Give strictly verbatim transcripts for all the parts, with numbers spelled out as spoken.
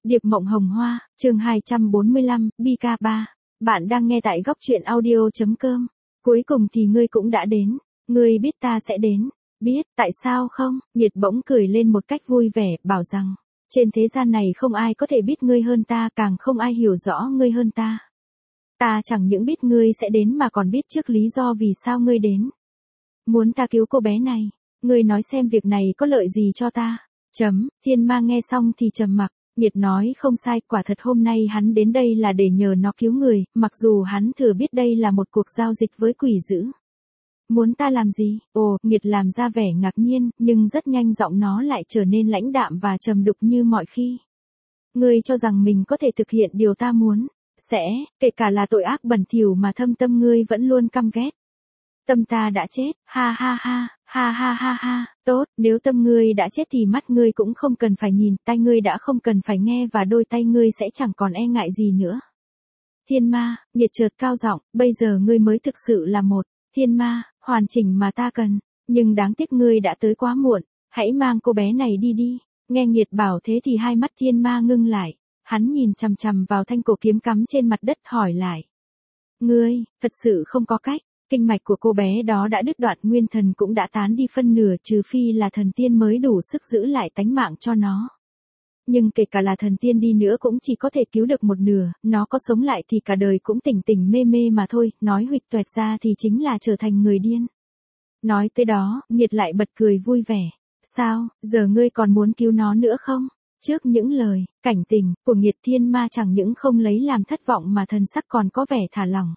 Điệp mộng hồng hoa, chương hai trăm bốn mươi lăm, bi ca ba. Bạn đang nghe tại góc truyện audio.com. Cuối cùng thì ngươi cũng đã đến. Ngươi biết ta sẽ đến. Biết, tại sao không? Nhiệt bỗng cười lên một cách vui vẻ, bảo rằng, trên thế gian này không ai có thể biết ngươi hơn ta, càng không ai hiểu rõ ngươi hơn ta. Ta chẳng những biết ngươi sẽ đến mà còn biết trước lý do vì sao ngươi đến. Muốn ta cứu cô bé này. Ngươi nói xem việc này có lợi gì cho ta. Chấm, Thiên Ma nghe xong thì trầm mặc. Nhiệt nói không sai, quả thật hôm nay hắn đến đây là để nhờ nó cứu người, mặc dù hắn thừa biết đây là một cuộc giao dịch với quỷ dữ. Muốn ta làm gì? Ồ, Nhiệt làm ra vẻ ngạc nhiên, nhưng rất nhanh giọng nó lại trở nên lãnh đạm và trầm đục như mọi khi. Ngươi cho rằng mình có thể thực hiện điều ta muốn, sẽ, kể cả là tội ác bẩn thỉu mà thâm tâm ngươi vẫn luôn căm ghét. Tâm ta đã chết, ha ha ha, ha ha ha ha, tốt, nếu tâm ngươi đã chết thì mắt ngươi cũng không cần phải nhìn, tai ngươi đã không cần phải nghe và đôi tay ngươi sẽ chẳng còn e ngại gì nữa. Thiên Ma, Nhiệt chợt cao giọng, bây giờ ngươi mới thực sự là một, Thiên Ma, hoàn chỉnh mà ta cần, nhưng đáng tiếc ngươi đã tới quá muộn, hãy mang cô bé này đi đi. Nghe Nhiệt bảo thế thì hai mắt Thiên Ma ngưng lại, hắn nhìn chằm chằm vào thanh cổ kiếm cắm trên mặt đất hỏi lại. Ngươi, thật sự không có cách. Kinh mạch của cô bé đó đã đứt đoạn, nguyên thần cũng đã tán đi phân nửa, trừ phi là thần tiên mới đủ sức giữ lại tánh mạng cho nó. Nhưng kể cả là thần tiên đi nữa cũng chỉ có thể cứu được một nửa, nó có sống lại thì cả đời cũng tỉnh tỉnh mê mê mà thôi, nói huỵch toẹt ra thì chính là trở thành người điên. Nói tới đó, Nhiệt lại bật cười vui vẻ. Sao, giờ ngươi còn muốn cứu nó nữa không? Trước những lời, cảnh tình, của Nhiệt, Thiên Ma chẳng những không lấy làm thất vọng mà thần sắc còn có vẻ thả lỏng.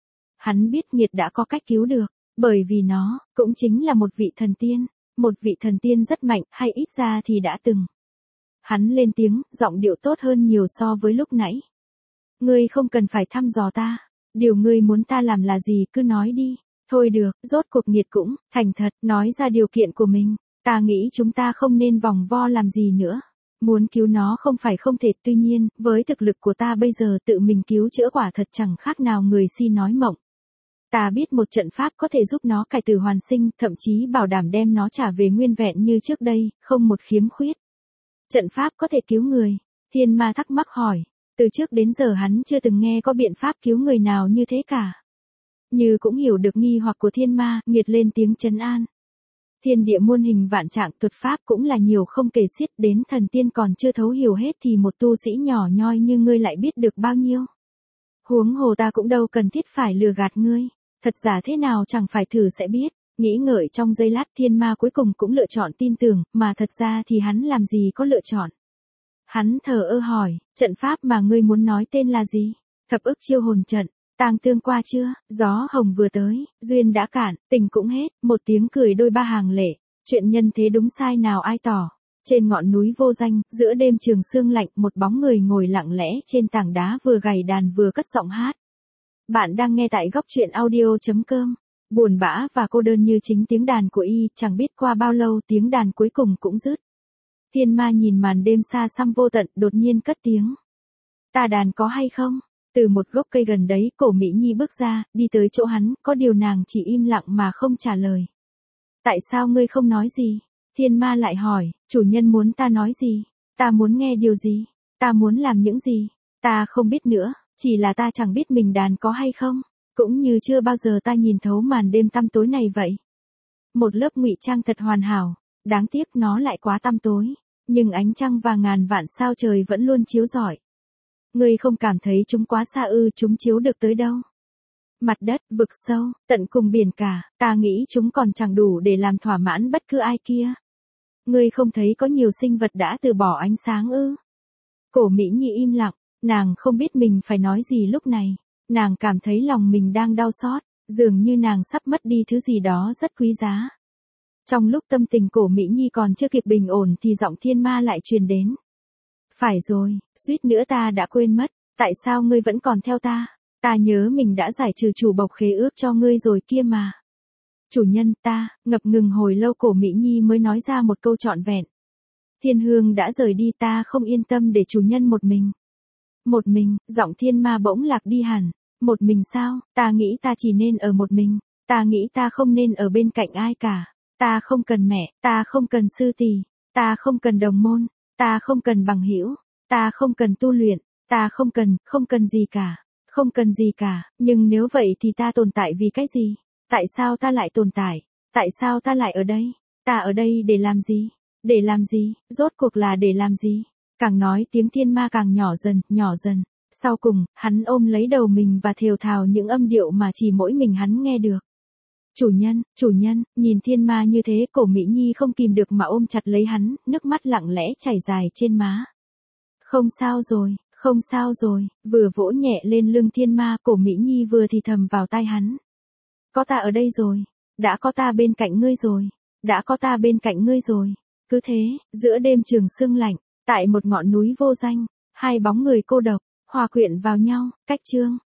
Hắn biết Nhiệt đã có cách cứu được, bởi vì nó, cũng chính là một vị thần tiên, một vị thần tiên rất mạnh, hay ít ra thì đã từng. Hắn lên tiếng, giọng điệu tốt hơn nhiều so với lúc nãy. Ngươi không cần phải thăm dò ta, điều ngươi muốn ta làm là gì cứ nói đi, thôi được, rốt cuộc Nhiệt cũng, thành thật, nói ra điều kiện của mình, ta nghĩ chúng ta không nên vòng vo làm gì nữa. Muốn cứu nó không phải không thể, tuy nhiên, với thực lực của ta bây giờ tự mình cứu chữa quả thật chẳng khác nào người si nói mộng. Ta biết một trận pháp có thể giúp nó cải tử hoàn sinh, thậm chí bảo đảm đem nó trả về nguyên vẹn như trước đây, không một khiếm khuyết. Trận pháp có thể cứu người? Thiên Ma thắc mắc hỏi. Từ trước đến giờ hắn chưa từng nghe có biện pháp cứu người nào như thế cả. Như cũng hiểu được nghi hoặc của Thiên Ma, Nhiệt lên tiếng trấn an. Thiên địa muôn hình vạn trạng, thuật pháp cũng là nhiều không kể xiết, đến thần tiên còn chưa thấu hiểu hết thì một tu sĩ nhỏ nhoi như ngươi lại biết được bao nhiêu. Huống hồ ta cũng đâu cần thiết phải lừa gạt ngươi. Thật giả thế nào chẳng phải thử sẽ biết. Nghĩ ngợi trong giây lát, Thiên Ma cuối cùng cũng lựa chọn tin tưởng, mà thật ra thì hắn làm gì có lựa chọn. Hắn thờ ơ hỏi, trận pháp mà ngươi muốn nói tên là gì? Thập ức chiêu hồn trận. Tang tương qua chưa? Gió hồng vừa tới, duyên đã cạn, tình cũng hết. Một tiếng cười đôi ba hàng lệ. Chuyện nhân thế đúng sai nào ai tỏ. Trên ngọn núi vô danh, giữa đêm trường sương lạnh, một bóng người ngồi lặng lẽ trên tảng đá, vừa gảy đàn vừa cất giọng hát. Bạn đang nghe tại góc truyện audio.com. Buồn bã và cô đơn như chính tiếng đàn của y, chẳng biết qua bao lâu tiếng đàn cuối cùng cũng dứt. Thiên Ma nhìn màn đêm xa xăm vô tận, đột nhiên cất tiếng. Ta đàn có hay không? Từ một gốc cây gần đấy, Cổ Mỹ Nhi bước ra, đi tới chỗ hắn, có điều nàng chỉ im lặng mà không trả lời. Tại sao ngươi không nói gì? Thiên Ma lại hỏi, chủ nhân muốn ta nói gì? Ta muốn nghe điều gì? Ta muốn làm những gì? Ta không biết nữa. Chỉ là ta chẳng biết mình đàn có hay không, cũng như chưa bao giờ ta nhìn thấu màn đêm tăm tối này vậy. Một lớp ngụy trang thật hoàn hảo, đáng tiếc nó lại quá tăm tối, nhưng ánh trăng và ngàn vạn sao trời vẫn luôn chiếu rọi. Ngươi không cảm thấy chúng quá xa ư? Chúng chiếu được tới đâu? Mặt đất, vực sâu, tận cùng biển cả, ta nghĩ chúng còn chẳng đủ để làm thỏa mãn bất cứ ai kia. Ngươi không thấy có nhiều sinh vật đã từ bỏ ánh sáng ư? Cổ Mỹ Nhi im lặng. Nàng không biết mình phải nói gì lúc này, nàng cảm thấy lòng mình đang đau xót, dường như nàng sắp mất đi thứ gì đó rất quý giá. Trong lúc tâm tình Cổ Mỹ Nhi còn chưa kịp bình ổn thì giọng Thiên Ma lại truyền đến. Phải rồi, suýt nữa ta đã quên mất, tại sao ngươi vẫn còn theo ta? Ta nhớ mình đã giải trừ chủ bộc khế ước cho ngươi rồi kia mà. Chủ nhân, ta, ngập ngừng hồi lâu Cổ Mỹ Nhi mới nói ra một câu trọn vẹn. Thiên Hương đã rời đi, ta không yên tâm để chủ nhân một mình. Một mình, giọng Thiên Ma bỗng lạc đi hẳn. Một mình sao? Ta nghĩ ta chỉ nên ở một mình. Ta nghĩ ta không nên ở bên cạnh ai cả. Ta không cần mẹ, ta không cần sư tỷ, ta không cần đồng môn, ta không cần bằng hữu, Ta không cần tu luyện, ta không cần, không cần gì cả, không cần gì cả, nhưng nếu vậy thì ta tồn tại vì cái gì? Tại sao ta lại tồn tại? Tại sao ta lại ở đây? Ta ở đây để làm gì? Để làm gì? Rốt cuộc là để làm gì? Càng nói tiếng thiên ma càng nhỏ dần, nhỏ dần. Sau cùng, hắn ôm lấy đầu mình và thều thào những âm điệu mà chỉ mỗi mình hắn nghe được. Chủ nhân, chủ nhân, nhìn thiên ma như thế, Cổ Mỹ Nhi không kìm được mà ôm chặt lấy hắn, nước mắt lặng lẽ chảy dài trên má. Không sao rồi, không sao rồi, vừa vỗ nhẹ lên lưng thiên ma, Cổ Mỹ Nhi vừa thì thầm vào tai hắn. Có ta ở đây rồi, đã có ta bên cạnh ngươi rồi, đã có ta bên cạnh ngươi rồi. Cứ thế, giữa đêm trường sương lạnh, tại một ngọn núi vô danh, hai bóng người cô độc, hòa quyện vào nhau, cách chương.